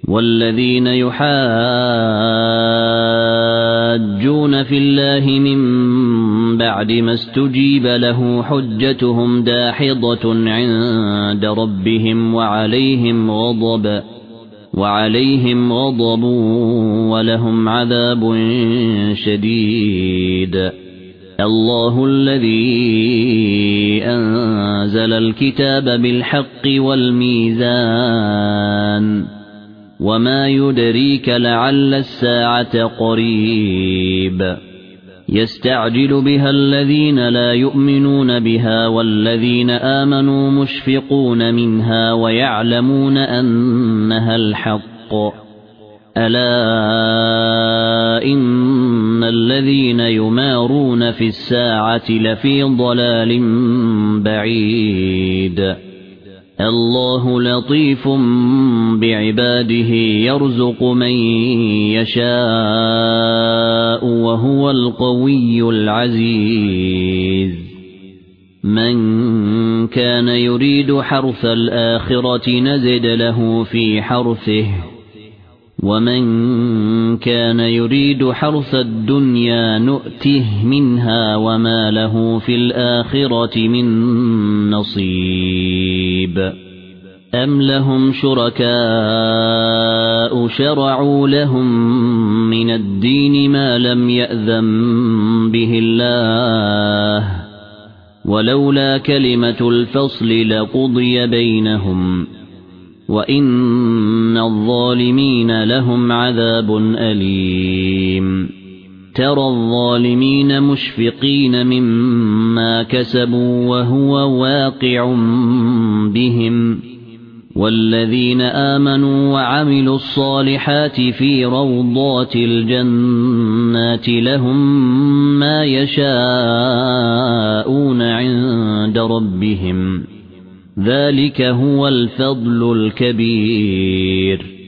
والذين يحاجون في الله من بعد ما استجيب له حجتهم داحضة عند ربهم وعليهم غضب ولهم عذاب شديد. الله الذي أنزل الكتاب بالحق والميزان وما يدريك لعل الساعة قريب. يستعجل بها الذين لا يؤمنون بها والذين آمنوا مشفقون منها ويعلمون أنها الحق. ألا إن الذين يمارون في الساعة لفي ضلال بعيد. الله لطيف بعباده يرزق من يشاء وهو القوي العزيز. من كان يريد حرث الآخرة نزد له في حرثه ومن كان يريد حرث الدنيا نؤته منها وما له في الآخرة من نصيب. أم لهم شركاء شرعوا لهم من الدين ما لم يأذن به الله ولولا كلمة الفصل لقضي بينهم وإن الظالمين لهم عذاب أليم. ترى الظالمين مشفقين مما كسبوا وهو واقع بهم والذين آمنوا وعملوا الصالحات في روضات الجنات لهم ما يشاءون عند ربهم ذلك هو الفضل الكبير.